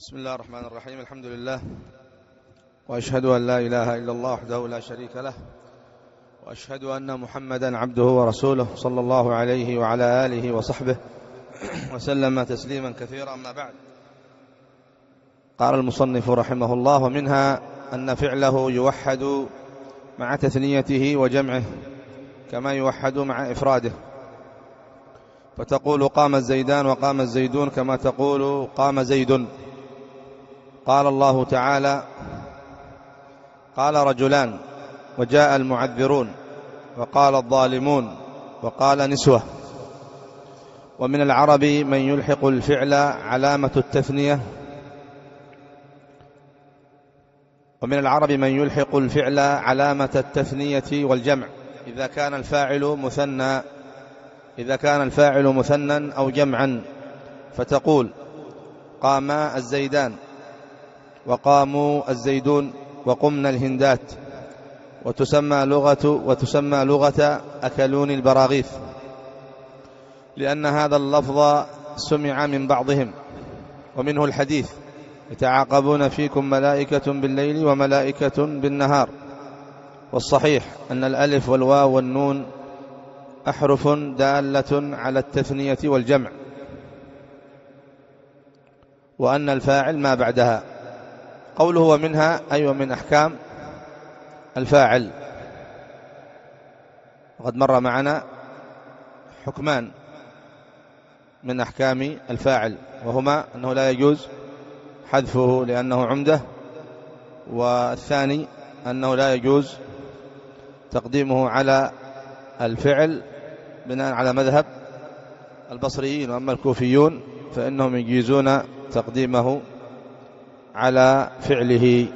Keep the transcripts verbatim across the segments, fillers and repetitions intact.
بسم الله الرحمن الرحيم. الحمد لله، وأشهد أن لا إله إلا الله وحده لا شريك له، وأشهد أن محمدا عبده ورسوله صلى الله عليه وعلى آله وصحبه وسلم تسليما كثيرا. أما بعد، قال المصنف رحمه الله: ومنها أن فعله يوحد مع تثنيته وجمعه كما يوحد مع إفراده، فتقول قام الزيدان وقام الزيدون كما تقول قام زيد. قال الله تعالى: قال رجلان وجاء المعذرون وقال الظالمون وقال نسوة. ومن العرب من يلحق الفعل علامة التثنية ومن العرب من يلحق الفعل علامة التثنية والجمع إذا كان الفاعل مثنى إذا كان الفاعل مثنى أو جمعا، فتقول قام الزيدان وقاموا الزيدون وقمنا الهندات، وتسمى لغة وتسمى لغة أكلوني البراغيث، لأن هذا اللفظ سمع من بعضهم. ومنه الحديث: يتعاقبون فيكم ملائكة بالليل وملائكة بالنهار. والصحيح أن الألف والواو والنون أحرف دالة على التثنية والجمع، وأن الفاعل ما بعدها. قوله ومنها أي ومن أحكام الفاعل. وقد مر معنا حكمان من أحكام الفاعل، وهما أنه لا يجوز حذفه لأنه عمده، والثاني أنه لا يجوز تقديمه على الفعل بناء على مذهب البصريين، وأما الكوفيون فإنهم يجيزون تقديمه على فعله.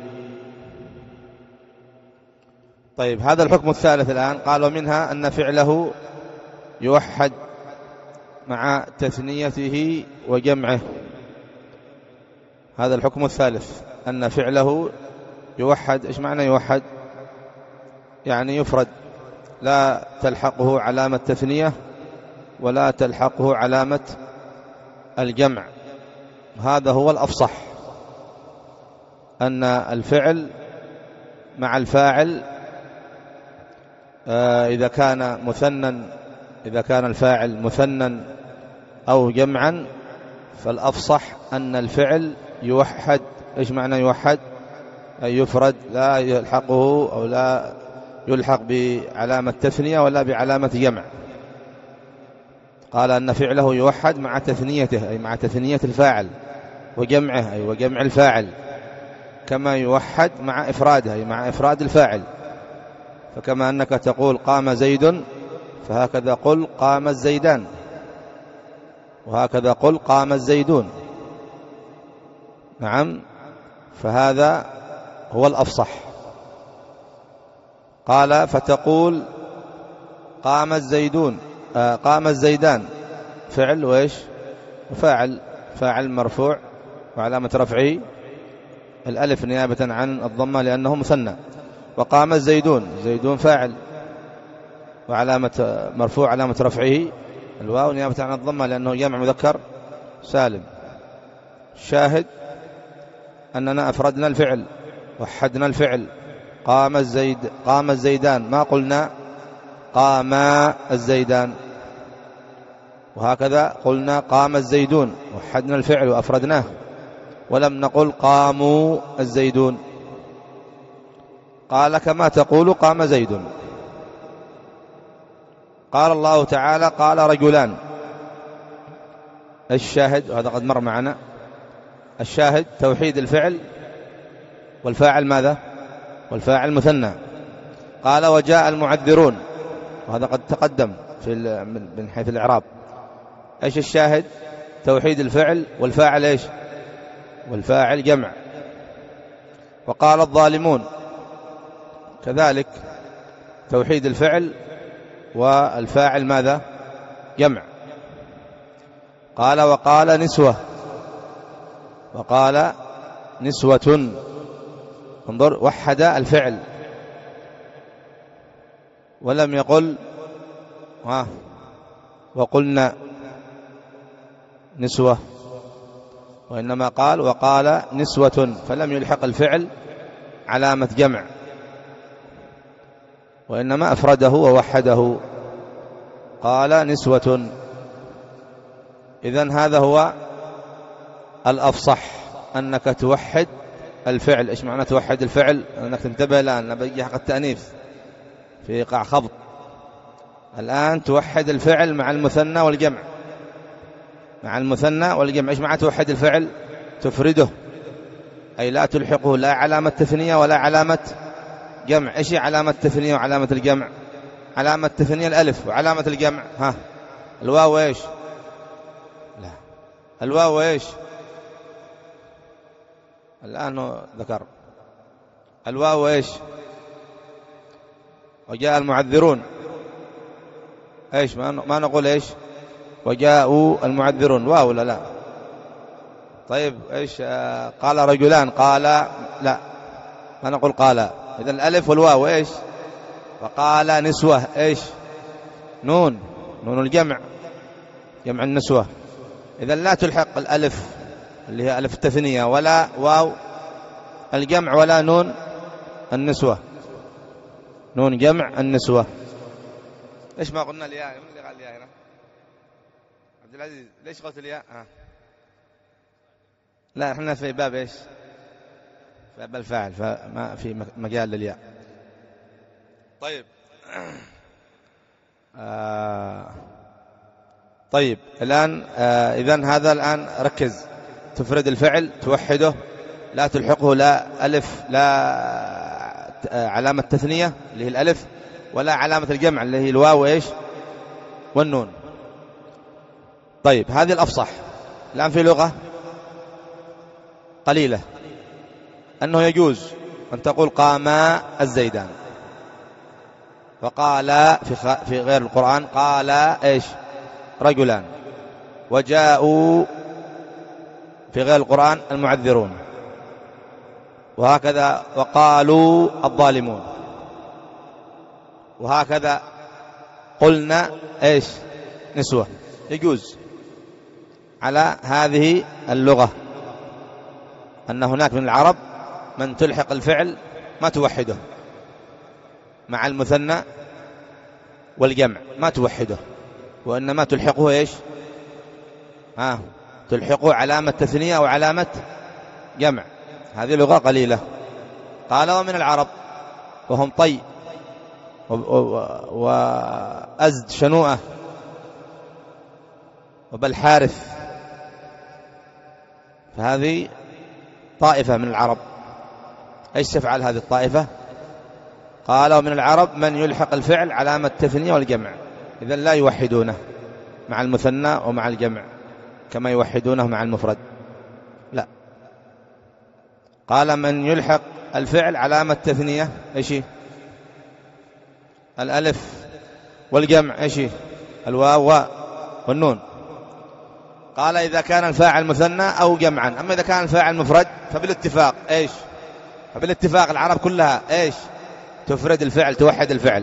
طيب، هذا الحكم الثالث الآن. قال: ومنها أن فعله يوحد مع تثنيته وجمعه. هذا الحكم الثالث، أن فعله يوحد. إيش معنى يوحد؟ يعني يفرد، لا تلحقه علامة تثنية ولا تلحقه علامة الجمع. هذا هو الأفصح، أن الفعل مع الفاعل إذا كان مثنى إذا كان الفاعل مثنى أو جمعا، فالأفصح أن الفعل يوحد. إيش معنى يوحد؟ أي يفرد، لا يلحقه أو لا يلحق بعلامة تثنية ولا بعلامة جمع. قال أن فعله يوحد مع تثنيته، أي مع تثنية الفاعل، وجمعه، أي وجمع الفاعل، كما يوحد مع إفراده، أي مع إفراد الفاعل. فكما أنك تقول قام زيد، فهكذا قل قام الزيدان، وهكذا قل قام الزيدون. نعم، فهذا هو الأفصح. قال: فتقول قام الزيدون آه قام الزيدان، فعل وإيش؟ فاعل فاعل مرفوع، وعلامة رفعه الألف نيابة عن الضمة لأنه مثنى. وقام الزيدون، زيدون فاعل، وعلامة مرفوع علامة رفعه الواو نيابة عن الضمة لأنه جمع مذكر سالم. شاهد أننا أفردنا الفعل، وحدنا الفعل. قام الزيد قام الزيدان، ما قلنا قام الزيدان. وهكذا قلنا قام الزيدون، وحدنا الفعل وأفردناه، ولم نقل قاموا الزيدون. قال: كما تقول قام زيد. قال الله تعالى: قال رجلان. الشاهد، وهذا قد مر معنا، الشاهد توحيد الفعل، والفاعل ماذا؟ والفاعل مثنى. قال: وجاء المعذرون، وهذا قد تقدم في من حيث الإعراب. ايش الشاهد؟ توحيد الفعل، والفاعل ايش؟ والفاعل جمع. وقال الظالمون، كذلك توحيد الفعل والفاعل ماذا؟ جمع. قال: وقال نسوة، وقال نسوة. انظر، وحد الفعل ولم يقل ها وقلنا نسوة. وإنما قال وقال نسوة فلم يلحق الفعل علامة جمع، وإنما أفرده ووحده قال نسوة. إذن هذا هو الأفصح، أنك توحد الفعل. إيش معنى توحد الفعل؟ أنك تنتبه الآن، نبي حق التأنيث في إيقاع خفض. الآن توحد الفعل مع المثنى والجمع، مع المثنى والجمع. إيش معنى توحد الفعل؟ تفرده، أي لا تلحقه لا علامة تثنية ولا علامة جمع. إيش علامة التثنية وعلامة الجمع؟ علامة التثنية الألف، وعلامة الجمع ها الواو. إيش؟ لا، الواو إيش؟ الآن ذكر الواو إيش؟ وجاء المعذرون. إيش ما نقول إيش؟ وجاءوا المعذرون، واو ولا لا؟ طيب إيش؟ قال رجلان، قال لا، ما نقول قال. إذن الألف والواو إيش؟ وقال نسوة إيش؟ نون، نون الجمع، جمع النسوة. إذن لا تلحق الألف اللي هي ألف التثنية ولا واو الجمع ولا نون النسوة، نون جمع النسوة. إيش ما قلنا الياء؟ من اللي قال الياء هنا؟ عبد العزيز، ليش قلت الياء؟ آه. لا، احنا في باب إيش؟ في باب الفاعل، فما في مجال للياء. طيب آه. طيب الآن آه إذن هذا الآن ركز، تفرد الفعل، توحده، لا تلحقه لا ألف لا علامة تثنية اللي هي الألف ولا علامة الجمع اللي هي الواو إيش والنون. طيب هذه الأفصح. الآن في لغة قليلة أنه يجوز أن تقول قاما الزيدان، وقال في, في غير القرآن قال إيش رجلان، وجاءوا في غير القرآن المعذرون، وهكذا وقالوا الظالمون، وهكذا قلنا إيش نسوة. يجوز على هذه اللغة أن هناك من العرب من تلحق الفعل ما توحده مع المثنى والجمع، ما توحده، وإنما تلحقه إيش ها تلحقه علامة تثنية وعلامة جمع. هذه لغة قليلة. قال ومن العرب وهم طي وأزد شنوءة وبل حارث، فهذه طائفة من العرب. ايش تفعل هذه الطائفة؟ قال ومن العرب من يلحق الفعل علامة التثنية والجمع، إذن لا يوحدونه مع المثنى ومع الجمع كما يوحدونه مع المفرد، لا. قال من يلحق الفعل علامة التثنية ايش الألف، والجمع ايش الواو والنون. قال إذا كان الفاعل مثنى أو جمعا. أما إذا كان الفاعل مفرد فبالاتفاق إيش فبالاتفاق العرب كلها إيش تفرد الفعل، توحد الفعل.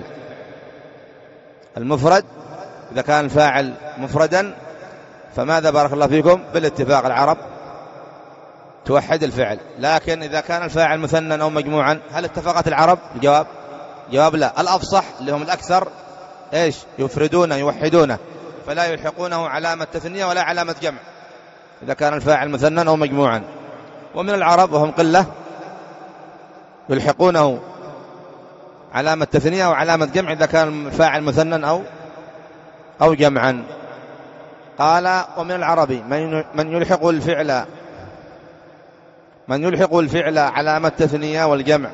المفرد إذا كان الفاعل مفردا فماذا بارك الله فيكم؟ بالاتفاق العرب توحد الفعل. لكن إذا كان الفاعل مثنى أو مجموعا هل اتفقت العرب؟ الجواب جواب لا. الأفصح اللي هم الأكثر إيش يفردونه يوحدونه، فلا يلحقونه علامة تثنية ولا علامة جمع إذا كان الفاعل مثنى أو مجموعا. ومن العرب وهم قلة يلحقونه علامة تثنية وعلامة جمع إذا كان الفاعل مثنى أو أو جمعا. قال ومن العرب من يلحق الفعل من يلحق الفعل علامة التثنية والجمع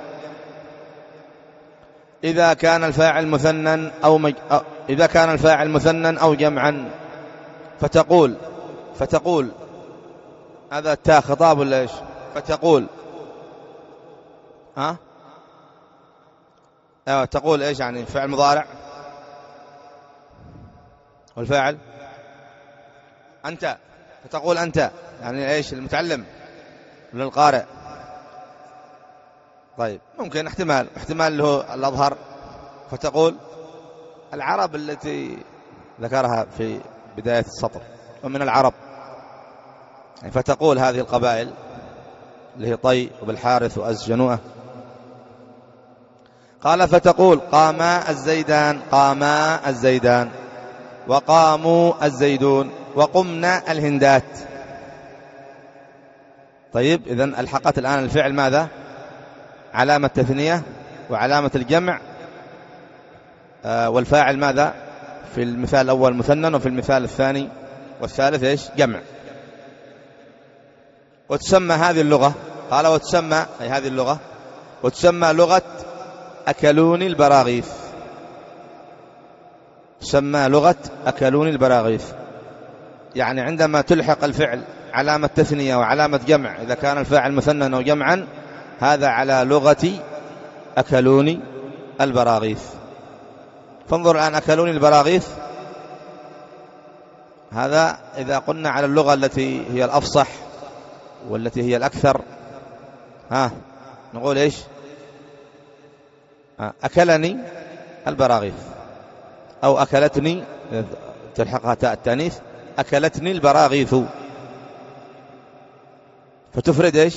إذا كان الفاعل مثنى أو مج... إذا كان الفاعل مثنى أو جمعا. فتقول فتقول هذا التاء خطاب ولا إيش؟ فتقول ها أه تقول إيش يعني فعل مضارع، والفاعل أنت، فتقول أنت يعني إيش المتعلم للقارئ. طيب ممكن احتمال احتمال له الأظهر، فتقول العرب التي ذكرها في بداية السطر ومن العرب. يعني فتقول هذه القبائل اللي هي طي وبالحارث وأز جنوءة، قال فتقول قاما الزيدان، قاما الزيدان، وقاموا الزيدون، وقمنا الهندات. طيب إذن الحقت الآن الفعل ماذا؟ علامة تثنية وعلامة الجمع، آه والفاعل ماذا؟ في المثال الأول مثنى، وفي المثال الثاني والثالث إيش؟ جمع. وتسمى هذه اللغة، قال وتسمى أي هذه اللغة، وتسمى لغة أكلوني البراغيث، تسمى لغة أكلوني البراغيث. يعني عندما تلحق الفعل علامة تثنية وعلامة جمع إذا كان الفاعل مثنى أو جمعا، هذا على لغة أكلوني البراغيث. فانظر الآن أكلوني البراغيث، هذا إذا قلنا على اللغة التي هي الأفصح والتي هي الأكثر، ها نقول إيش؟ أكلني البراغيث، أو أكلتني تلحقها تاء التانيث، أكلتني البراغيث، فتفرد إيش؟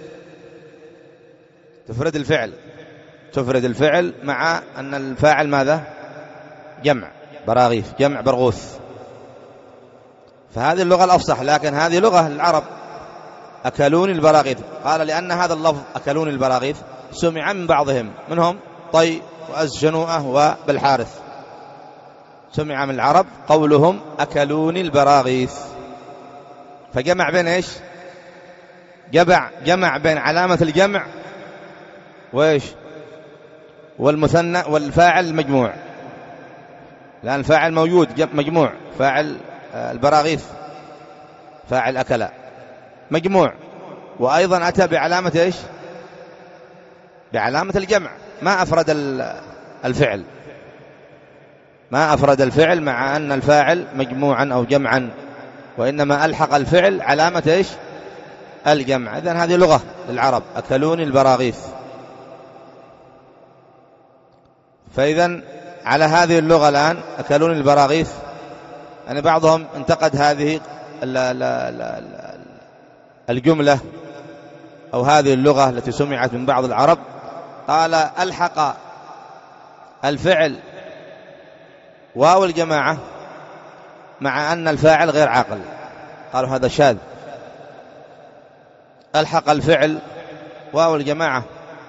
تفرد الفعل، تفرد الفعل مع أن الفاعل ماذا؟ جمع براغيث، جمع برغوث. فهذه اللغة الأفصح، لكن هذه لغة العرب أكلوني البراغيث. قال لأن هذا اللفظ أكلوني البراغيث سمع من بعضهم، منهم طي وأز جنوءة وبالحارث، سمع من العرب قولهم أكلوني البراغيث، فجمع بين إيش؟ جمع جمع بين علامة الجمع وإيش؟ والمثنى والفاعل مجموع، لأن الفاعل موجود مجموع، فاعل البراغيث فاعل أكل مجموع، وأيضا أتى بعلامة إيش؟ بعلامة الجمع، ما أفرد الفعل، ما أفرد الفعل مع أن الفاعل مجموعا أو جمعا، وإنما ألحق الفعل علامة إيش؟ الجمع. إذن هذه لغة للعرب أكلوني البراغيث. فإذن على هذه اللغة الآن أكلوني البراغيث، يعني بعضهم انتقد هذه الجملة أو هذه اللغة التي سمعت من بعض العرب، قال ألحق الفعل واو الجماعة مع أن الفاعل غير عاقل، قالوا هذا شاذ. ألحق الفعل واو الجماعة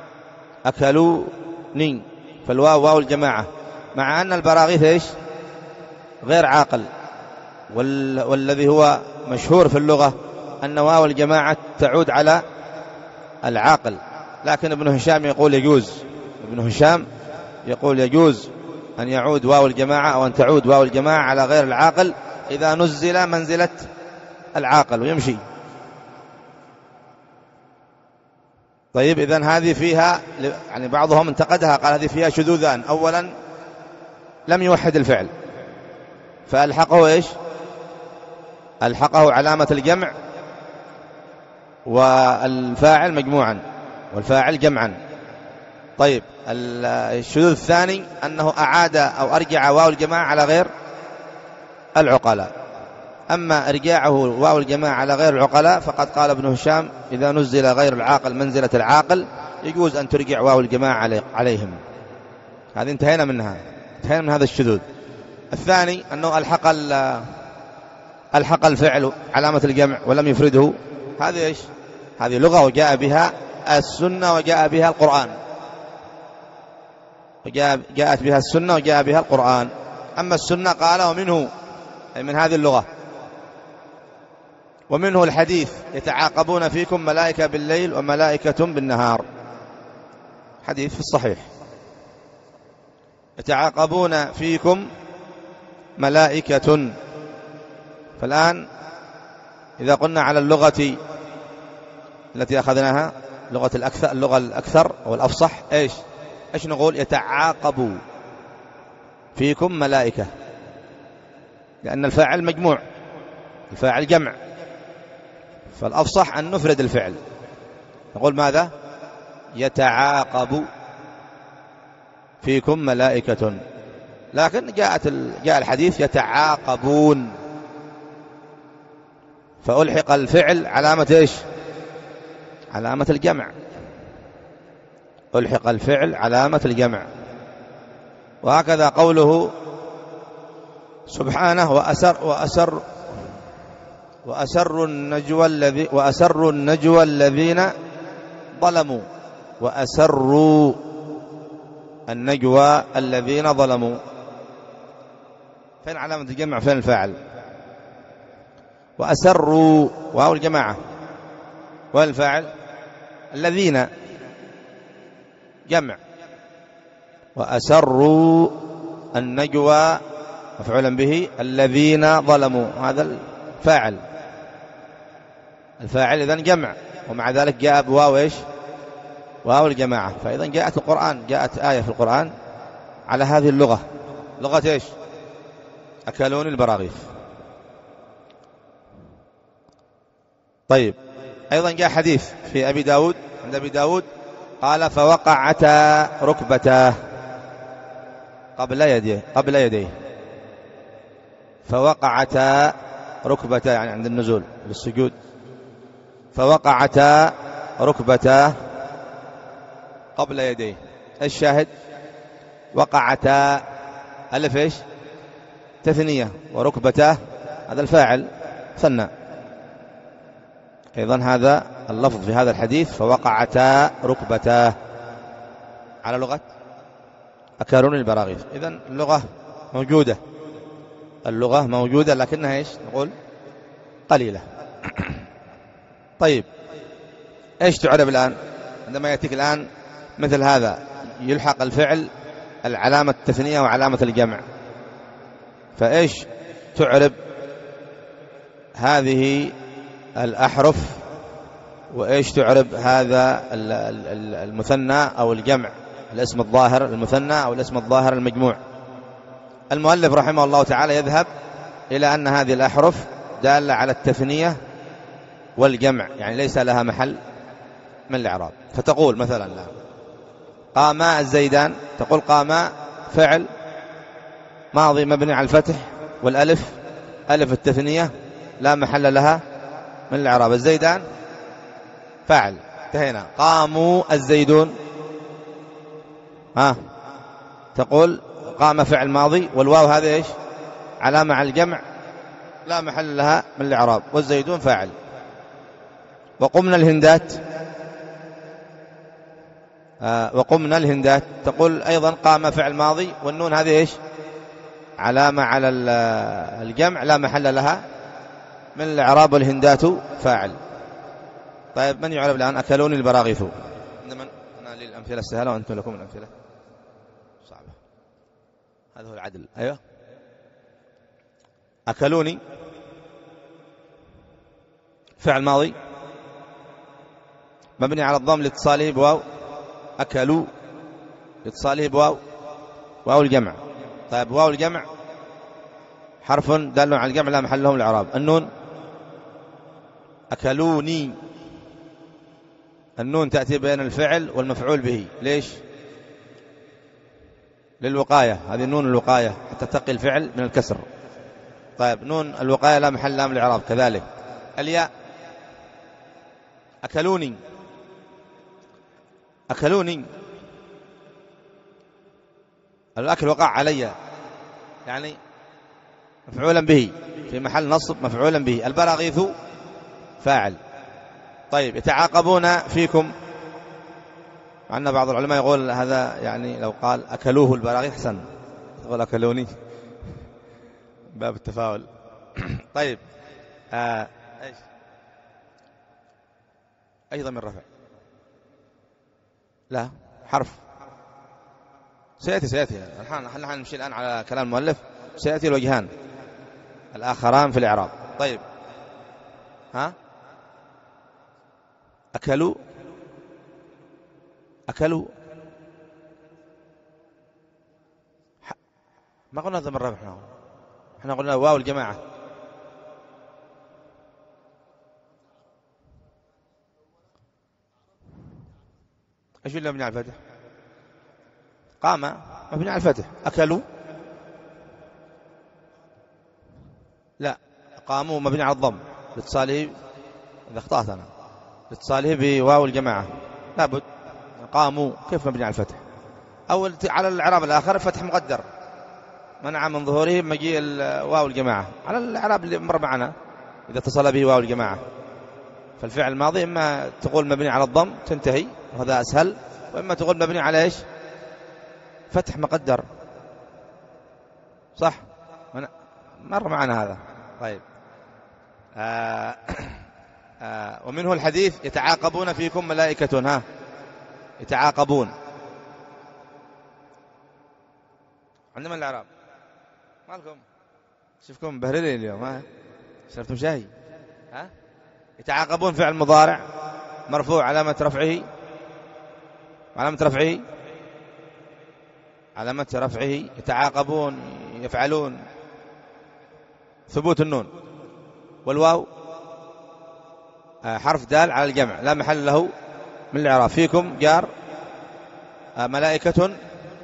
أكلوني، فالواو واو الجماعة، مع أن البراغيث إيش؟ غير عاقل، وال... والذي هو مشهور في اللغة أن واو الجماعة تعود على العاقل، لكن ابن هشام يقول يجوز، ابن هشام يقول يجوز أن يعود واو الجماعة أو أن تعود واو الجماعة على غير العاقل إذا نزل منزلة العاقل ويمشي. طيب إذن هذه فيها، يعني بعضهم انتقدها قال هذه فيها شذوذان. أولا لم يوحد الفعل، فألحقه إيش؟ ألحقه علامة الجمع والفاعل مجموعا والفاعل جمعا. طيب الشذوذ الثاني أنه أعاد أو أرجع واو الجماعة على غير العقلاء. أما إرجاعه واو الجماعة على غير العقلاء فقد قال ابن هشام إذا نزل غير العاقل منزلة العاقل يجوز أن ترجع واو الجماعة عليهم. هذه انتهينا منها، انتهينا من هذا الشذوذ. الثاني أنه ألحق ألحق الفعل علامة الجمع ولم يفرده. هذه إيش؟ هذه لغة وجاء بها السنة وجاء بها القرآن، وجاءت بها السنة وجاء بها القرآن. أما السنة قال ومنه، أي من هذه اللغة، ومنه الحديث يتعاقبون فيكم ملائكة بالليل وملائكة بالنهار، حديث في الصحيح، يتعاقبون فيكم ملائكة. فالآن إذا قلنا على اللغة التي أخذناها لغة الأكثر، اللغة الأكثر أو الأفصح، إيش إيش نقول؟ يتعاقبوا فيكم ملائكة، لأن الفاعل مجموع، الفاعل جمع، فالأفصح أن نفرد الفعل، نقول ماذا؟ يتعاقب فيكم ملائكة. لكن جاءت جاء الحديث يتعاقبون، فألحق الفعل علامة إيش؟ علامة الجمع. ألحق الفعل علامة الجمع. وهكذا قوله سبحانه وأسر وأسر وأسر النجوى الذي وأسر النجوى الذين ظلموا. وأسروا النجوى الذين ظلموا. فين علامة الجمع؟ فين الفاعل؟ وأسروا واو الجماعة، والفاعل الذين جمع. وأسروا النجوى مفعولا به الذين ظلموا، هذا الفاعل. الفاعل إذن جمع، ومع ذلك جاء بواو إيش؟ واو الجماعة. فإذا جاءت القرآن جاءت آية في القرآن على هذه اللغة، لغة إيش؟ أكلون البراغيث. طيب، أيضا جاء حديث في أبي داود عند أبي داود قال فوقعتا ركبتاه قبل يديه قبل يديه فوقعتا ركبتاه يعني عند النزول للسجود. فوقعتا ركبتاه قبل يديه. الشاهد وقعتا ألف إيش؟ تثنية، وركبتاه هذا الفاعل ثنى. أيضا هذا اللفظ في هذا الحديث فوقعتا ركبتاه على لغة أكلون البراغيث. إذن اللغة موجودة، اللغة موجودة لكنها إيش نقول؟ قليلة. طيب، إيش تعرب الآن عندما يأتيك الآن مثل هذا يلحق الفعل العلامة التثنية وعلامة الجمع؟ فإيش تعرب هذه الأحرف، وإيش تعرب هذا المثنى أو الجمع، الاسم الظاهر المثنى أو الاسم الظاهر المجموع؟ المؤلف رحمه الله تعالى يذهب إلى أن هذه الأحرف دالة على التثنية والجمع، يعني ليس لها محل من الإعراب. فتقول مثلا لا قاما الزيدان، تقول قاما فعل ماضي مبني على الفتح والألف ألف التثنية لا محل لها من الإعراب. الزيدان فاعل، انتهينا. قاموا الزيدون، ها تقول قام فعل ماضي والواو هذا ايش؟ علامة على الجمع لا محل لها من الإعراب، والزيدون فاعل. وقمنا الهندات، آه وقمنا الهندات، تقول أيضا قام فعل ماضي والنون هذه ايش؟ علامة على الجمع لا محل لها من الإعراب، والهندات فاعل. طيب، من يعرف الآن أكلوني البراغيث؟ من أنا للأمثلة السهلة وأنتم لكم الأمثلة صعبة. هذا هو العدل. أيوة، أكلوني فعل ماضي مبني على الضم لاتصاله بواو، أكلوا لاتصاله بواو واو الجمع. طيب، واو الجمع حرف دال على الجمع لا محل له من الإعراب. النون أكلوني، النون تأتي بين الفعل والمفعول به، ليش؟ للوقاية، هذه نون الوقاية حتى تقي الفعل من الكسر. طيب، نون الوقاية لا محل لها من الإعراب. كذلك الياء أكلوني، أكلوني الأكل وقع علي، يعني مفعولا به في محل نصب مفعولا به. البراغيث فاعل. طيب، يتعاقبون فيكم، مع أن بعض العلماء يقول هذا يعني لو قال أكلوه البراغيث حسن، يقول أكلوني باب التفاؤل. طيب، آه ايش ايضا من رفع؟ لا، حرف. سيأتي سيأتي نحن نمشي الآن على كلام المؤلف، سيأتي الوجهان الآخران في الإعراب. طيب، ها أكلوا أكلوا ما قلنا ذا من رفع، احنا احنا قلنا واو الجماعة. ايش اللي مبني على الفتح؟ قام مبني على الفتح. أكلوا لا، قاموا مبني على الضم لاتصاله، إذا اخطأت أنا، لاتصاله بواو الجماعة لابد. قاموا كيف مبني على الفتح؟ أو على الإعراب الآخر فتح مقدر منع من ظهوره مجيء واو الجماعة، على الإعراب اللي مر معنا إذا اتصل به واو الجماعة. فالفعل الماضي إما تقول مبني على الضم تنتهي وهذا أسهل، وإما تقول مبني على إيش؟ فتح مقدر، صح؟ مر معنا هذا. طيب آه آه ومنه الحديث يتعاقبون فيكم ملائكة، ها يتعاقبون عندما الإعراب مالكم شوفكم مبهرلين اليوم، ها شربتم شاي؟ ها يتعاقبون فعل مضارع مرفوع علامة رفعه، علامة رفعه علامة رفعه يتعاقبون يفعلون ثبوت النون، والواو حرف دال على الجمع لا محل له من الإعراب. فيكم جار، ملائكة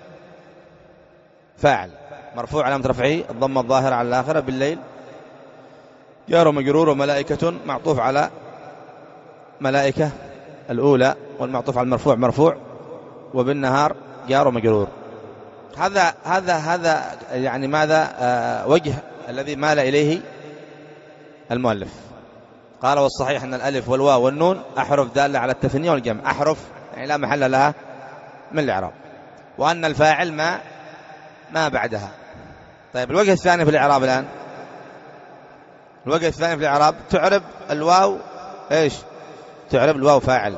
فاعل مرفوع علامة رفعه الضمة الظاهرة على الآخرة، بالليل جار ومجرور، وملائكة معطوف على ملائكة الأولى والمعطوف على المرفوع مرفوع، وبالنهار جار ومجرور. هذا هذا هذا يعني ماذا آه وجه الذي مال إليه المؤلف. قال والصحيح أن الألف والواو والنون أحرف دالة على التثنية والجمع، أحرف يعني لا محل لها من الإعراب، وأن الفاعل ما ما بعدها. طيب الوجه الثاني في الإعراب الآن، الوجه الثاني في الإعراب تعرب الواو إيش؟ تعرب الواو فاعل،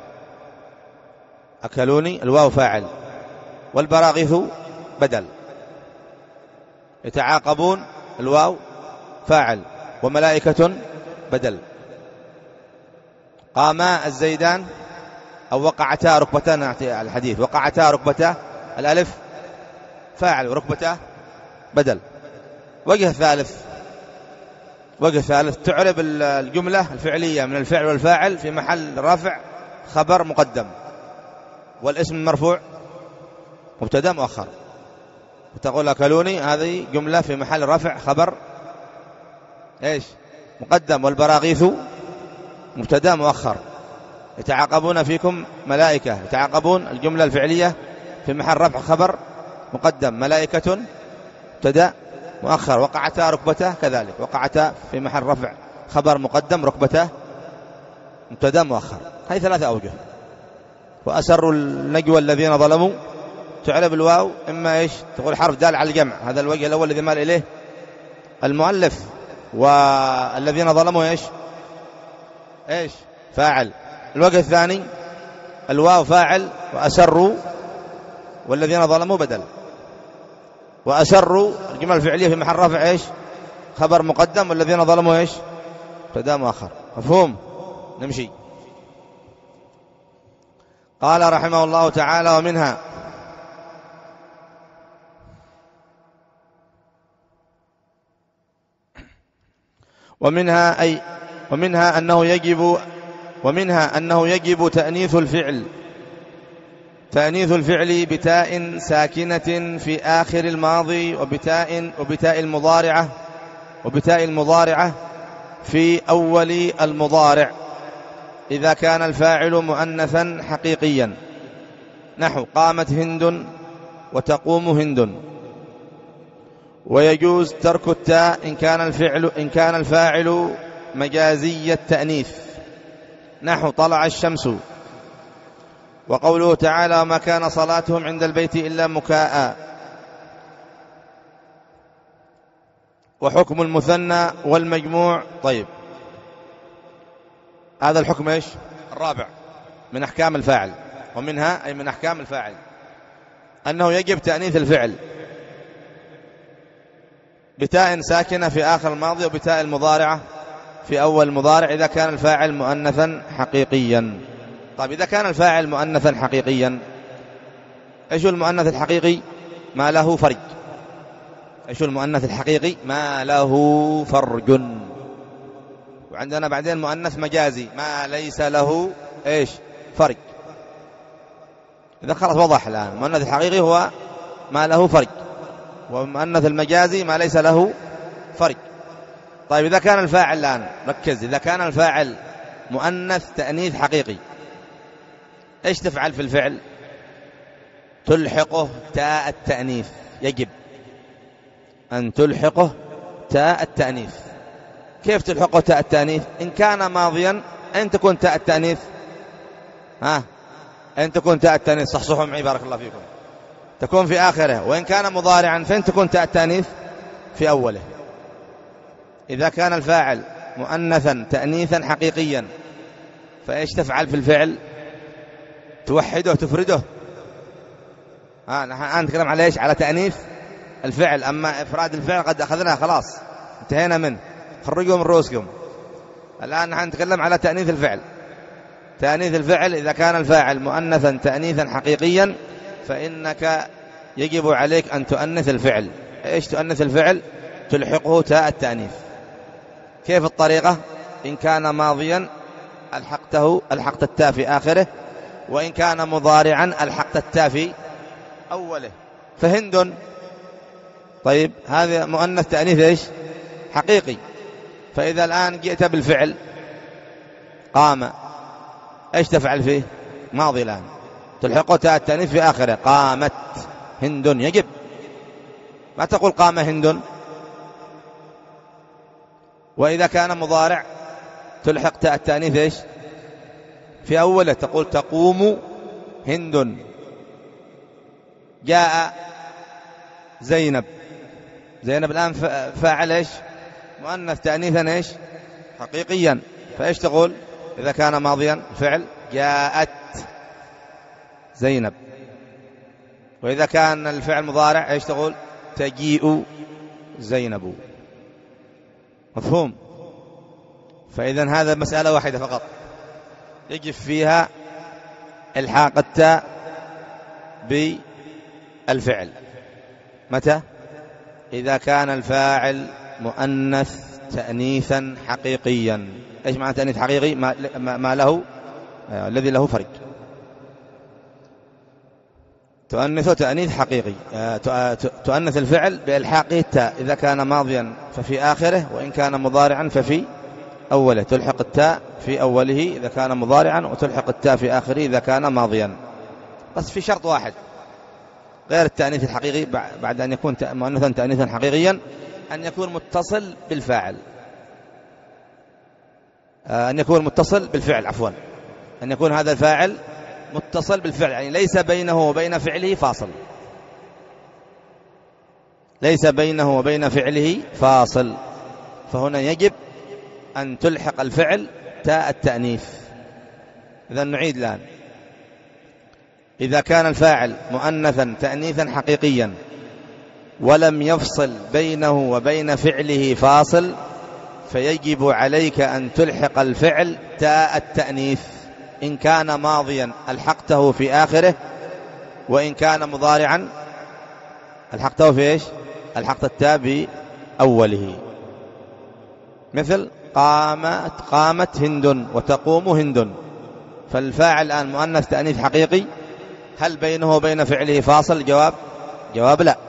أكلوني الواو فاعل، والبراغيث بدل. يتعاقبون الواو فاعل وملائكة بدل. قاما الزيدان أو وقعتا ركبتان الحديث، وقعتا ركبتا الألف فاعل وركبتا بدل. وجه ثالث، وجه ثالث تعرب الجملة الفعلية من الفعل والفاعل في محل رفع خبر مقدم، والاسم المرفوع مبتدا مؤخر، وتقول أكلوني هذه جملة في محل رفع خبر إيش؟ مقدم، والبراغيث مبتدا مؤخر. يتعاقبون فيكم ملائكة، يتعاقبون الجملة الفعلية في محل رفع خبر مقدم، ملائكة مبتدا مؤخر. وقعتا ركبته كذلك، وقعتا في محل رفع خبر مقدم، ركبته مبتدا مؤخر. هذه ثلاثة أوجه. وأسروا النجوى الذين ظلموا تعرب الواو إما إيش؟ تقول حرف دال على الجمع، هذا الوجه الأول الذي مال إليه المؤلف. والذين ظلموا إيش؟ إيش؟ فاعل. الوجه الثاني الواو فاعل، وأسروا والذين ظلموا بدل. وأسروا الجملة الفعلية في محل رفع إيش؟ خبر مقدم، والذين ظلموا إيش؟ مبتدا مؤخر. مفهوم؟ نمشي. قال رحمه الله تعالى ومنها ومنها أي ومنها أنه يجب ومنها أنه يجب تأنيث الفعل تأنيث الفعل بتاء ساكنة في آخر الماضي، وبتاء وبتاء المضارعة وبتاء المضارعة في أول المضارع إذا كان الفاعل مؤنثا حقيقيا، نحو قامت هند وتقوم هند. ويجوز ترك التاء إن كان الفعل إن كان الفاعل مجازي التأنيث، نحو طلع الشمس. وقوله تعالى ما كان صلاتهم عند البيت إلا مكاء. وحكم المثنى والمجموع. طيب هذا الحكم إيش؟ الرابع من أحكام الفاعل. ومنها أي من أحكام الفاعل أنه يجب تأنيث الفعل بتاء ساكنة في آخر الماضي، وبتاء المضارعة في أول المضارع إذا كان الفاعل مؤنثا حقيقيا. طيب إذا كان الفاعل مؤنثا حقيقيا، إيش المؤنث الحقيقي؟ ما له فرج. إيش المؤنث الحقيقي؟ ما له فرج. وعندنا بعدين مؤنث مجازي ما ليس له إيش؟ فرج. إذا خلاص وضح الآن، المؤنث الحقيقي هو ما له فرج، والمؤنث المجازي ما ليس له فرج. طيب إذا كان الفاعل الآن ركز، إذا كان الفاعل مؤنث تأنيث حقيقي إيش تفعل في الفعل؟ تلحقه تاء التأنيث، يجب أن تلحقه تاء التأنيث. كيف تلحقه تاء التأنيث؟ إن كان ماضيا أن تكون تاء التأنيث ها أن تكون تاء التأنيث، صحصحوا معي بارك الله فيكم، تكون في آخره. وإن كان مضارعا فإن تكون تاء التأنيث في أوله. إذا كان الفاعل مؤنثا تأنيثا حقيقيا فإيش تفعل في الفعل؟ توحده تفرده. ها نحن نتكلم على إيش؟ على تأنيث الفعل. أما إفراد الفعل قد أخذناه خلاص انتهينا منه، خرجوا من رؤوسكم. الآن نحن نتكلم على تأنيث الفعل. تأنيث الفعل إذا كان الفاعل مؤنثا تأنيثا حقيقيا فإنك يجب عليك أن تؤنث الفعل. إيش تؤنث الفعل؟ تلحقه تاء التأنيث. كيف الطريقة؟ إن كان ماضيا ألحقته ألحقت التاء في آخره، وإن كان مضارعا ألحقت التاء في أوله. فهند طيب هذا مؤنث تأنيث إيش؟ حقيقي. فإذا الآن جئت بالفعل قام، إيش تفعل فيه؟ ماضي الآن، تلحقه تاء التأنيث في آخره. قامت هند، يجب ما تقول قام هند. وإذا كان مضارع تلحق تاء التأنيث إيش؟ في أوله، تقول تقوم هند. جاء زينب، زينب الآن فاعل إيش؟ مؤنث تأنيثا إيش؟ حقيقيا. فإيش تقول إذا كان ماضيا؟ فعل جاءت زينب. وإذا كان الفعل مضارع إيش تقول؟ تجيء زينب. مفهوم؟ فإذا هذا مسألة واحدة فقط يجب فيها الحاق التاء بالفعل. متى؟ إذا كان الفاعل مؤنث تأنيثا حقيقيا. إيش معنى تأنيث حقيقي؟ ما, ما له آه الذي له فرق. تؤنث تأنيث حقيقي، آه تؤنث الفعل بإلحاقه التاء إذا كان ماضيا ففي آخره، وإن كان مضارعا ففي أوله. تلحق التاء في أوله إذا كان مضارعا، وتلحق التاء في آخره إذا كان ماضيا. بس في شرط واحد غير التأنيث الحقيقي، بعد أن يكون مؤنثا تأنيثا حقيقيا، أن يكون متصل بالفاعل، أن يكون متصل بالفعل عفوا أن يكون هذا الفاعل متصل بالفعل، يعني ليس بينه وبين فعله فاصل، ليس بينه وبين فعله فاصل. فهنا يجب أن تلحق الفعل تاء التأنيث. إذا نعيد الآن، إذا كان الفاعل مؤنثا تأنيثا حقيقيا ولم يفصل بينه وبين فعله فاصل فيجب عليك أن تلحق الفعل تاء التأنيث. إن كان ماضيا ألحقته في آخره، وإن كان مضارعا ألحقته في إيش؟ ألحقت التاء بأوله. مثل قامت قامت هند وتقوم هند. فالفاعل الآن مؤنث تأنيث حقيقي، هل بينه وبين فعله فاصل؟ جواب جواب لا.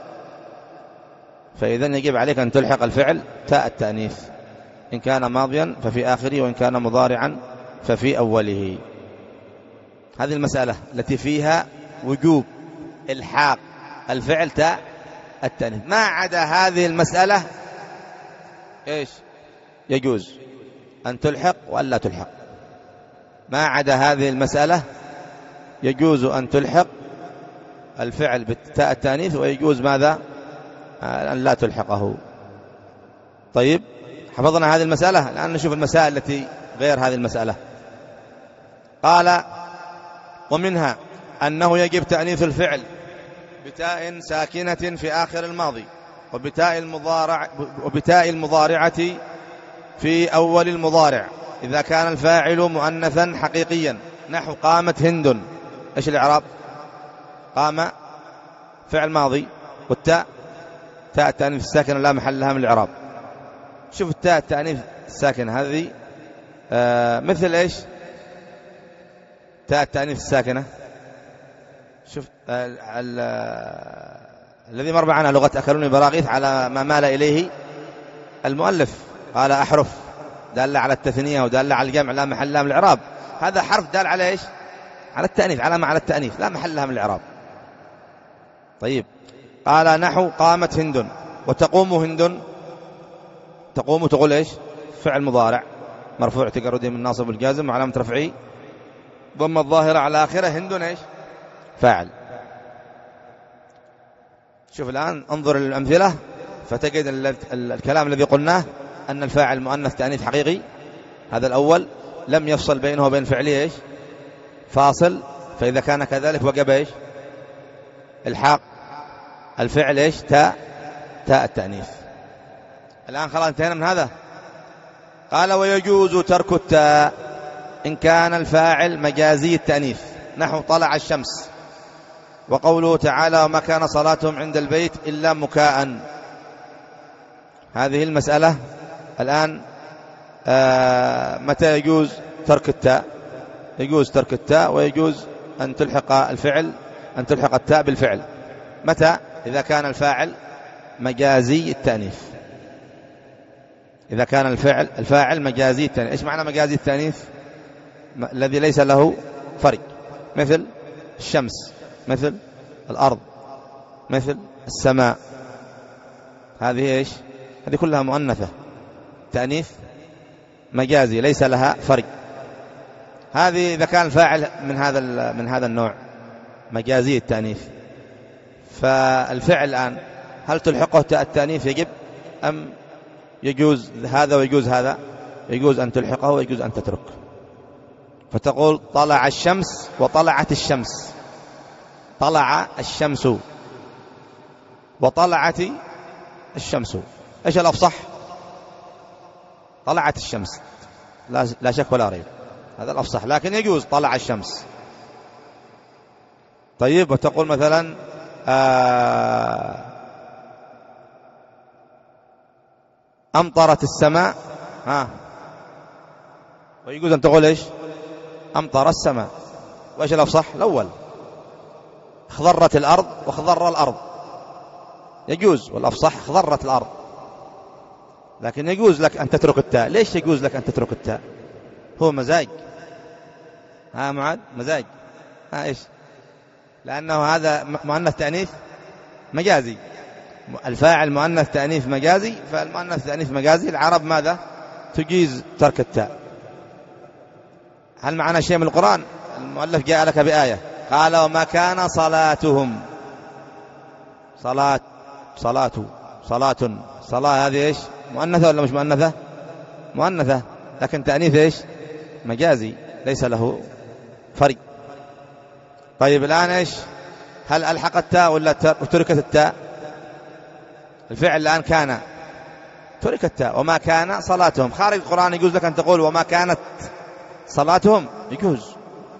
فإذا يجب عليك أن تلحق الفعل تاء التأنيث، إن كان ماضيا ففي آخره، وإن كان مضارعا ففي أوله. هذه المسألة التي فيها وجوب إلحاق الفعل تاء التأنيث. ما عدا هذه المسألة إيش؟ يجوز أن تلحق وألا تلحق. ما عدا هذه المسألة يجوز أن تلحق الفعل بالتاء التأنيث، ويجوز ماذا؟ أن لا تلحقه. طيب حفظنا هذه المسألة. الآن نشوف المسائل التي غير هذه المسألة. قال ومنها أنه يجب تأنيث الفعل بتاء ساكنة في آخر الماضي، وبتاء المضارع وبتاء المضارعة في أول المضارع إذا كان الفاعل مؤنثا حقيقيا، نحو قامت هند. إيش الإعراب؟ قام فعل ماضي، والتاء تاء التأنيث الساكنة لا محل لها من الإعراب. شوف التاء التأنيث الساكنة هذه آه مثل إيش؟ تاء التأنيث الساكنة، شوف الذي مر معنا لغة أكلوني براغيث على ما مال إليه المؤلف. قال أحرف دالة على التثنية ودالة على الجمع لا محل لها من الإعراب، هذا حرف دال على إيش؟ على التأنيث، علامة على التأنيث لا محل لها من الإعراب. طيب قال نحو قامت هند وتقوم هند، تقوم تقول إيش؟ فعل مضارع مرفوع تجرده من ناصب الجازم وعلامة رفعه ضم الظاهرة على آخره، هند إيش؟ فاعل. شوف الآن انظر للأمثلة فتجد الكلام الذي قلناه أن الفاعل مؤنث تأنيث حقيقي، هذا الأول لم يفصل بينه وبين فعله إيش؟ فاصل، فإذا كان كذلك وجب إيش؟ الحاق الفعل إيش؟ تاء تاء التأنيث. الآن خلاص انتهينا من هذا. قال ويجوز ترك التاء إن كان الفاعل مجازي التأنيث، نحو طلع الشمس، وقوله تعالى وما كان صلاتهم عند البيت إلا مكاء. هذه المسألة الآن آه متى يجوز ترك التاء؟ يجوز ترك التاء ويجوز أن تلحق الفعل أن تلحق التاء بالفعل. متى؟ إذا كان الفاعل مجازي التأنيث، إذا كان الفعل الفاعل مجازي التأنيث. إيش معنى مجازي التأنيث؟ الذي ليس له فرق، مثل الشمس، مثل الأرض، مثل السماء، هذه إيش؟ هذه كلها مؤنثة تأنيث مجازي ليس لها فرق. هذه إذا كان الفاعل من هذا من هذا النوع مجازي التأنيث، فالفعل الآن هل تلحقه تاء التأنيث يجب أم يجوز هذا ويجوز هذا؟ يجوز أن تلحقه ويجوز أن تترك. فتقول طلع الشمس وطلعت الشمس، طلع الشمس وطلعت الشمس، إيش الأفصح؟ طلعت الشمس لا, لا شك ولا ريب، هذا الأفصح، لكن يجوز طلع الشمس. طيب وتقول مثلا آه أمطرت السماء، ها، ويجوز أن تقول إيش؟ أمطر السماء، وإيش الأفصح؟ الأول. خضرت الأرض وخضر الأرض، يجوز، والأفصح خضرت الأرض، لكن يجوز لك أن تترك التاء. ليش يجوز لك أن تترك التاء؟ هو مزاج، ها معاد مزاج، ها إيش؟ لأنه هذا مؤنث تأنيث مجازي، الفاعل مؤنث تأنيث مجازي، فالمؤنث تأنيث مجازي العرب ماذا؟ تجيز ترك التاء. هل معنا شيء من القرآن؟ المؤلف جاء لك بآية قال وما كان صلاتهم، صلاة صلاة صلاة صلاة، هذه إيش؟ مؤنثة ولا مش مؤنثة؟ مؤنثة، لكن تأنيث إيش؟ مجازي ليس له فرق. طيب الآن إيش؟ هل ألحق التاء ولا تركت التاء؟ الفعل الآن كان، ترك التاء. وما كان صلاتهم، خارج القرآن يجوز لك أن تقول وما كانت صلاتهم، يجوز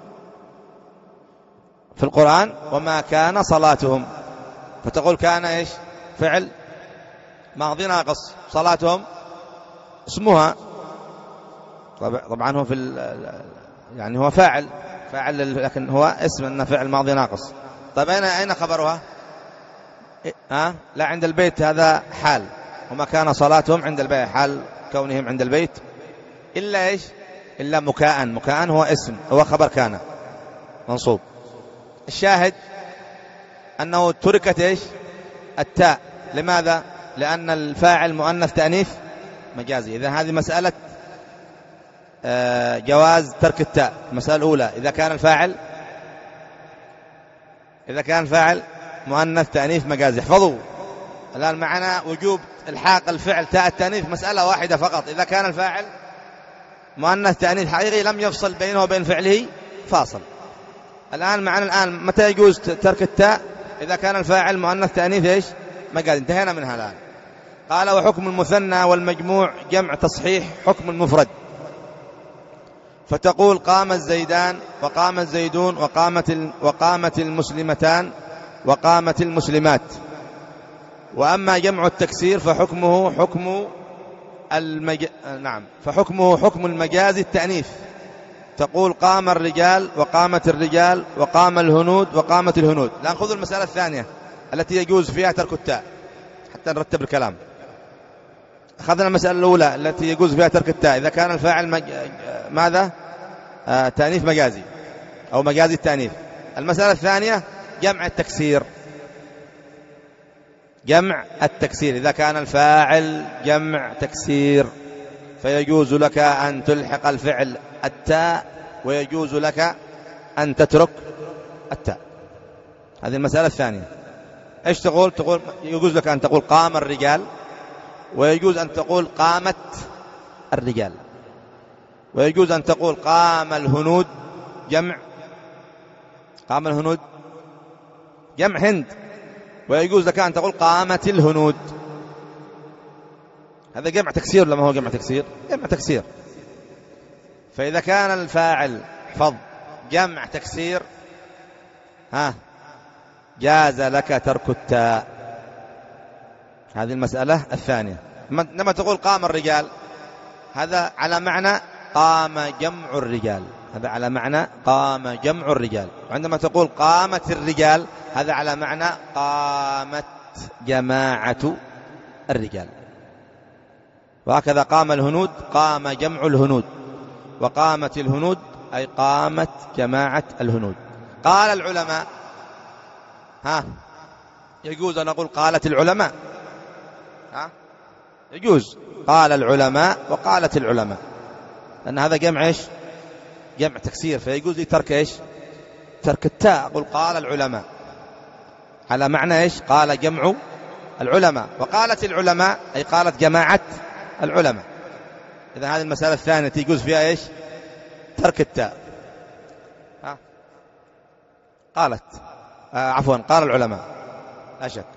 في القرآن وما كان صلاتهم، فتقول كان إيش؟ فعل ماضي ناقص، صلاتهم اسمها، طبعا هو في يعني هو فاعل فاعل لكن هو اسم أنه فعل ماضي ناقص. طيب أين أين خبرها؟ ها؟ لا عند البيت، هذا حال، وما كان صلاتهم عند البيت، حال كونهم عند البيت، إلا إيش؟ إلا مكاء، مكاء هو اسم، هو خبر كان منصوب. الشاهد أنه تركت إيش؟ التاء. لماذا؟ لأن الفاعل مؤنث تأنيث مجازي. إذا هذه مسألة جواز ترك التاء، المسألة الأولى إذا كان الفاعل إذا كان الفاعل مؤنث تأنيث مجازي. احفظوا الآن معنا وجوب الحاق الفعل تاء التأنيث مسألة واحدة فقط، إذا كان الفاعل مؤنث تأنيث حقيقي لم يفصل بينه وبين فعله فاصل. الآن معنا الآن متى يجوز ترك التاء؟ إذا كان الفاعل مؤنث تأنيث إيش؟ مجازي. انتهينا منها الآن. قال وحكم المثنى والمجموع جمع تصحيح حكم المفرد، فتقول قام الزيدان وقام الزيدون وقامت وقامت المسلمتان وقامت المسلمات. وأما جمع التكسير فحكمه حكم المج... نعم فحكمه حكم المجاز التأنيث، تقول قام الرجال وقامت الرجال وقام الهنود وقامت الهنود. الآن خذوا المسألة الثانية التي يجوز فيها ترك التاء حتى نرتب الكلام. أخذنا المسألة الأولى التي يجوز فيها ترك التاء إذا كان الفاعل مج... ماذا آه تأنيث مجازي أو مجازي التأنيث. المسألة الثانية جمع التكسير. جمع التكسير إذا كان الفاعل جمع تكسير فيجوز لك أن تلحق الفعل التاء ويجوز لك أن تترك التاء. هذه المسألة الثانية. إيش تقول؟ تقول يجوز لك أن تقول قام الرجال ويجوز أن تقول قامت الرجال ويجوز أن تقول قام الهنود جمع قام الهنود جمع هند ويجوز لك أن تقول قامت الهنود. هذا جمع تكسير لما هو جمع تكسير جمع تكسير. فإذا كان الفاعل حفظ جمع تكسير ها جاز لك ترك التاء. هذه المسألة الثانية. لما تقول قام الرجال هذا على معنى قام جمع الرجال هذا على معنى قام جمع الرجال. وعندما تقول قامت الرجال هذا على معنى قامت جماعة الرجال. وهكذا قام الهنود قام جمع الهنود وقامت الهنود أي قامت جماعة الهنود. قال العلماء ها يجوز أن نقول قالت العلماء ها يجوز قال العلماء وقالت العلماء لأن هذا جمع إيش جمع تكسير فيجوز لي ترك إيش ترك التاء. أقول قال العلماء على معنى إيش قال جمع العلماء وقالت العلماء أي قالت جماعة العلماء. إذا هذه المسألة الثانية يجوز فيها إيش ترك التاء. ها قالت آه عفوا قال العلماء لا شك.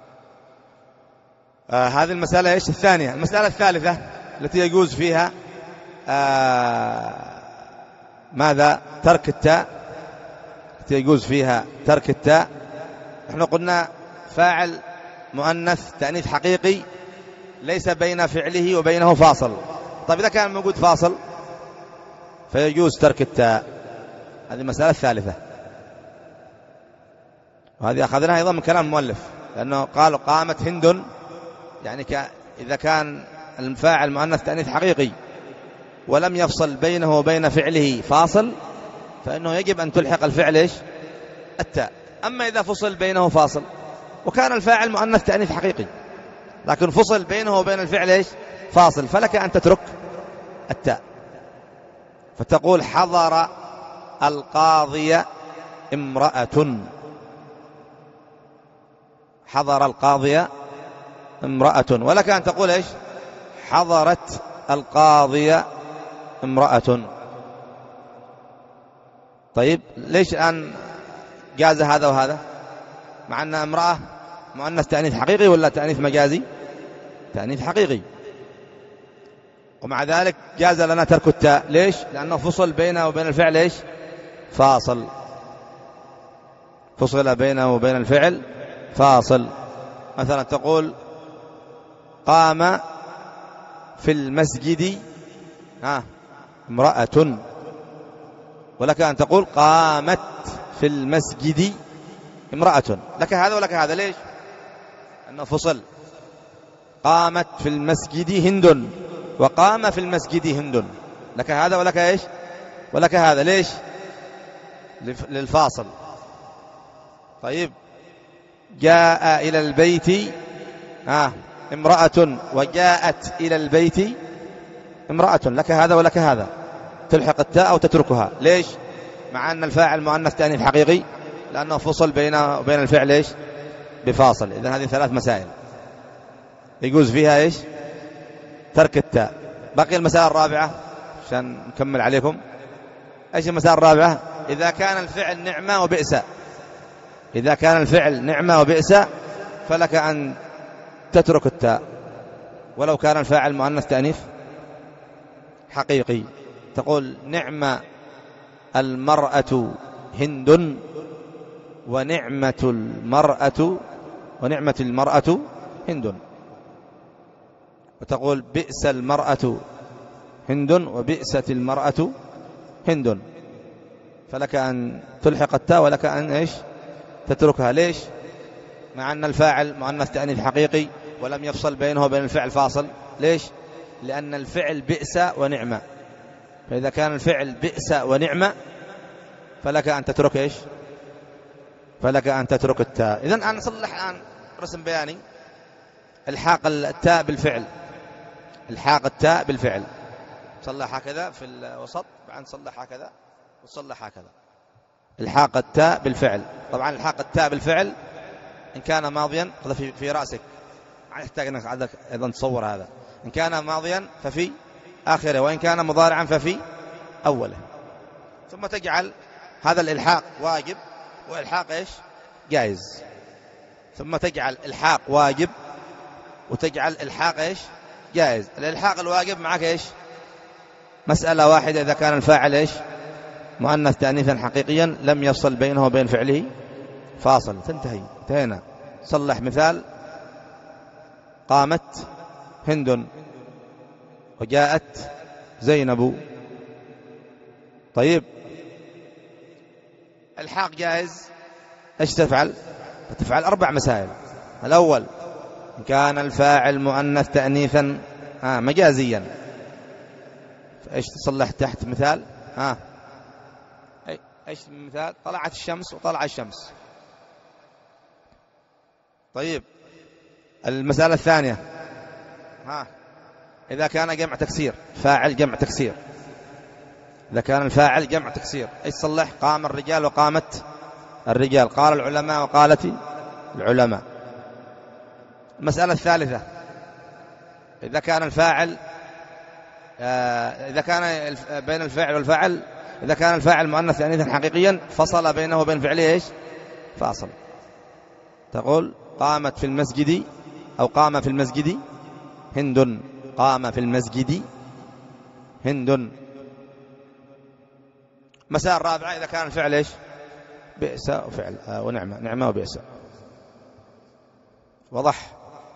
آه هذه المسألة إيش الثانية. المسألة الثالثة التي يجوز فيها آه ماذا ترك التاء التي يجوز فيها ترك التاء. نحن قلنا فاعل مؤنث تأنيث حقيقي ليس بين فعله وبينه فاصل. طيب إذا كان موجود فاصل فيجوز ترك التاء. هذه المسألة الثالثة وهذه أخذناها أيضا من كلام المؤلف لأنه قالوا قامت هند يعني إذا كان الفاعل مؤنث تأنيث حقيقي ولم يفصل بينه وبين فعله فاصل فإنه يجب أن تلحق الفعل إيش التاء. أما إذا فصل بينه فاصل وكان الفاعل مؤنث تأنيث حقيقي لكن فصل بينه وبين الفعل إيش فاصل فلك أن تترك التاء فتقول حضر القاضي امرأة. حضر القاضي امرأة ولك أن تقول إيش حضرت القاضي امرأة. طيب ليش الآن جاز هذا وهذا مع أن امرأة مؤنث تأنيث حقيقي ولا تأنيث مجازي تأنيث حقيقي ومع ذلك جاز لنا ترك التاء. ليش لأنه فصل بينه وبين الفعل إيش فاصل فصل بينه وبين الفعل فاصل. مثلا تقول قام في المسجد ها امرأة ولك أن تقول قامت في المسجد امرأة. لك هذا ولك هذا. ليش أنه فصل. قامت في المسجد هند وقام في المسجد هند. لك هذا ولك إيش ولك هذا. ليش للفاصل. طيب جاء إلى البيت ها امرأة وجاءت إلى البيت امرأة. لك هذا ولك هذا. تلحق التاء أو تتركها. ليش مع أن الفاعل مؤنث تأنيث حقيقي لأنه فصل بينه وبين الفعل إيش بفاصل. إذن هذه ثلاث مسائل يجوز فيها إيش ترك التاء. بقي المسألة الرابعة عشان نكمل عليكم. إيش المسألة الرابعة؟ إذا كان الفعل نعمة وبئس. إذا كان الفعل نعمة وبئس فلك أن تترك التاء ولو كان الفاعل مؤنث تأنيث حقيقي. تقول نعمة المرأة هند ونعمة المرأة ونعمة المرأة هند. وتقول بئس المرأة هند وبئست المرأة هند. فلك أن تلحق التاء ولك أن إيش تتركها. ليش مع أن الفاعل مؤنث تأنيث حقيقي ولم يفصل بينه وبين الفعل فاصل. ليش؟ لأن الفعل بئس ونعمة، فإذا كان الفعل بئس ونعمة فلك أن تترك إيش؟ فلك أن تترك التاء. إذن أنا نصلح الآن رسم بياني: الحاق التاء بالفعل، الحاق التاء بالفعل، صلح هكذا في الوسط، بعد صلح هكذا وصلح هكذا. الحاق التاء بالفعل. طبعا الحاق التاء بالفعل إن كان ماضيا هذا في في رأسك، يحتاج أنك عندك أيضا تصور هذا. إن كان ماضيا ففي آخره، وإن كان مضارعا ففي أوله. ثم تجعل هذا الإلحاق واجب وإلحاق إيش؟ جائز. ثم تجعل إلحاق واجب وتجعل إلحاق إيش؟ جائز. الإلحاق الواجب معك إيش؟ مسألة واحدة: إذا كان الفاعل إيش؟ مؤنث تأنيثا حقيقيا لم يفصل بينه وبين فعله فاصل، تنتهي، انتهينا. صلح مثال: قامت هند وجاءت زينب. طيب الحاق جائز، ايش تفعل؟ تفعل أربع مسائل. الأول: إن كان الفاعل مؤنث تأنيثا آه مجازيا، ايش تصلح تحت مثال؟ ها آه. ايش المثال؟ طلعت الشمس وطلع الشمس. طيب المسألة الثانية: ها إذا كان جمع تكسير، فاعل جمع تكسير، إذا كان الفاعل جمع تكسير ايش تصلح؟ قام الرجال وقامت الرجال، قال العلماء وقالت العلماء. المسألة الثالثة: إذا كان الفاعل آه إذا كان بين الفاعل والفاعل إذا كان الفاعل مؤنث تأنيثا حقيقيا فصل بينه وبين فعله ايش؟ فاصل. تقول: قامت في المسجد، أو قام في المسجد هند، قام في المسجد هند. مسألة الرابعة: إذا كان الفعل ايش؟ بئس وفعل آه ونعمة، نعمة وبئس. وضح؟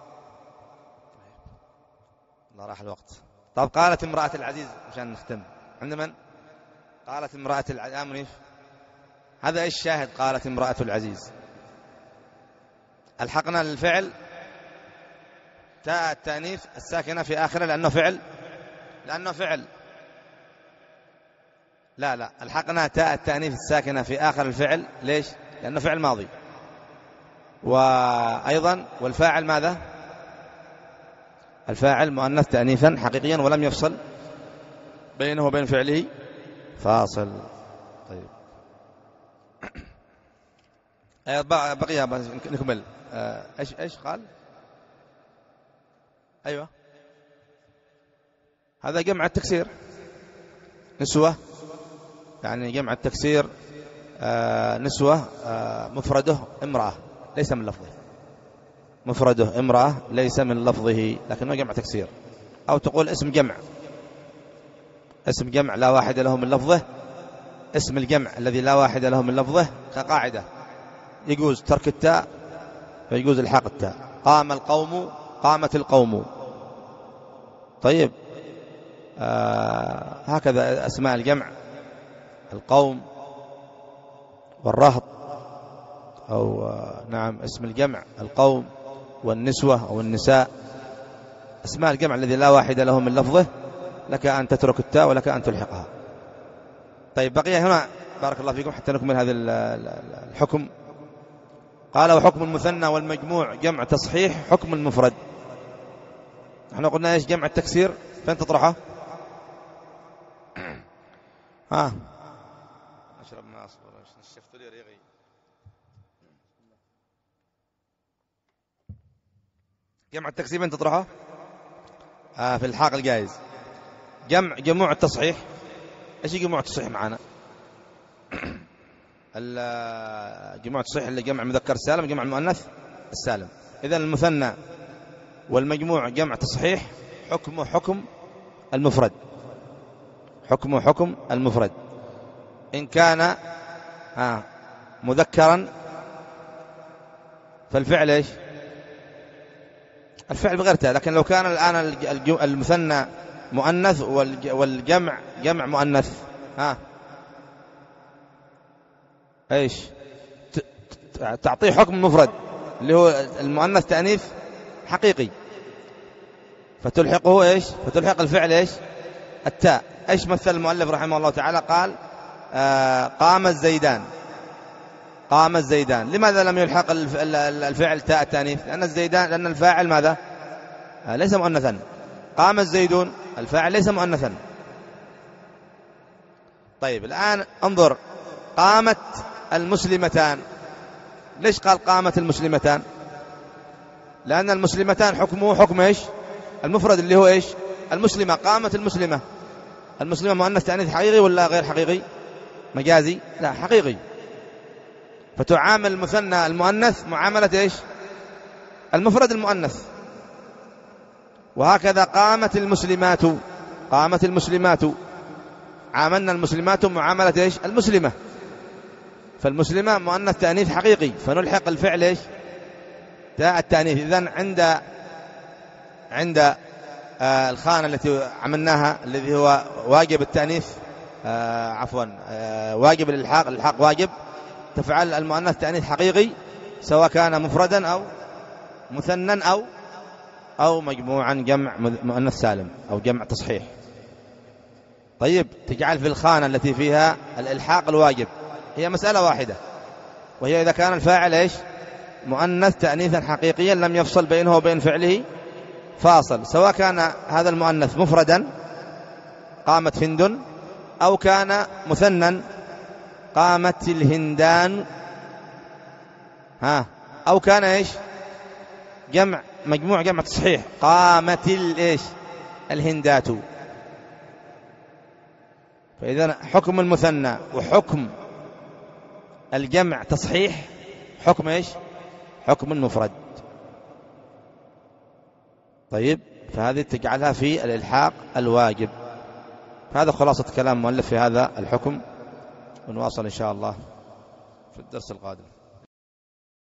الله راح الوقت. طب قالت امرأة العزيز، عشان نختم، عند من؟ قالت امرأة العزيز. هذا ايش شاهد؟ قالت امرأة العزيز. الحقنا للفعل تاء التأنيث الساكنة في آخره لأنه فعل، لأنه فعل لا لا الحقنا تاء التأنيث الساكنة في آخر الفعل. ليش؟ لأنه فعل ماضي. وأيضا والفاعل ماذا؟ الفاعل مؤنث تأنيثا حقيقيا ولم يفصل بينه وبين فعله فاصل. طيب بقي نكمل. ايش ايش قال؟ ايوه هذا جمع التكسير، نسوة، يعني جمع التكسير آه نسوة آه مفرده امرأة ليس من لفظه، مفرده امرأة ليس من لفظه لكنه جمع تكسير. أو تقول اسم جمع، اسم جمع لا واحد له من لفظه. اسم الجمع الذي لا واحد له من لفظه كقاعدة يجوز ترك التاء ويجوز الحاق التاء. قام القوم، قامت القوم. طيب آه هكذا أسماء الجمع: القوم والرهط، أو آه نعم اسم الجمع القوم والنسوة أو النساء. أسماء الجمع الذي لا واحد له من لفظه لك أن تترك التاء ولك أن تلحقها. طيب بقي هنا بارك الله فيكم حتى نكمل هذا الحكم. قال: وحكم المثنى والمجموع جمع تصحيح حكم المفرد. احنا قلنا ايش؟ جمع التكسير فين تطرحه؟ ها اشرب ما اصبر شفت لي ريغي. جمع التكسير فين تطرحه؟ آه في الحاق الجائز. جمع جموع التصحيح، ايش جموع التصحيح معنا؟ الجموع التصحيح اللي جمع مذكر سالم، جمع المؤنث السالم. اذا المثنى والمجموع جمع تصحيح حكمه حكم المفرد، حكمه حكم المفرد. إن كان آه مذكرا فالفعل ايش؟ الفعل بغير تاء. لكن لو كان الآن المثنى مؤنث والجمع جمع مؤنث، ها ايش؟ تعطيه حكم مفرد اللي هو المؤنث تأنيث حقيقي، فتلحقه إيش؟ فتلحق الفعل إيش؟ التاء. إيش مثل المؤلف رحمه الله تعالى؟ قال آه قام الزيدان، قام الزيدان. لماذا لم يلحق الفعل تاء التانيث؟ لأن الزيدان، لأن الفاعل ماذا؟ آه ليس مؤنثا. قام الزيدون، الفاعل ليس مؤنثا. طيب الآن انظر، قامت المسلمتان. ليش قال قامت المسلمتان؟ لأن المسلمتان حكمه حكم إيش؟ المفرد اللي هو إيش؟ المسلمة. قامت المسلمة، المسلمة مؤنث تأنيث حقيقي ولا غير حقيقي؟ مجازي؟ لا، حقيقي. فتعامل المثنى المؤنث معاملة إيش؟ المفرد المؤنث. وهكذا قامت المسلمات، قامت المسلمات، عاملنا المسلمات معاملة إيش؟ المسلمة. فالمسلمة مؤنث تأنيث حقيقي، فنلحق الفعل إيش؟ تاء التأنيث. إذن عند عند آه الخانة التي عملناها الذي هو واجب التأنيث، آه عفوا آه واجب الإلحاق، الإلحاق واجب، تفعل المؤنث تأنيث حقيقي سواء كان مفردا أو مثنى أو أو مجموعا جمع مؤنث سالم أو جمع تصحيح. طيب تجعل في الخانة التي فيها الإلحاق الواجب، هي مسألة واحدة، وهي إذا كان الفاعل إيش؟ مؤنث تأنيثا حقيقيا لم يفصل بينه وبين فعله فاصل، سواء كان هذا المؤنث مفردا قامت هند، أو كان مثنى قامت الهندان، ها، أو كان إيش؟ جمع مجموع جمع تصحيح قامت الإيش؟ الهندات. فإذا حكم المثنى وحكم الجمع تصحيح حكم إيش؟ حكم المفرد. طيب فهذه تجعلها في الإلحاق الواجب. هذا خلاصة كلام مؤلف في هذا الحكم، ونواصل إن شاء الله في الدرس القادم.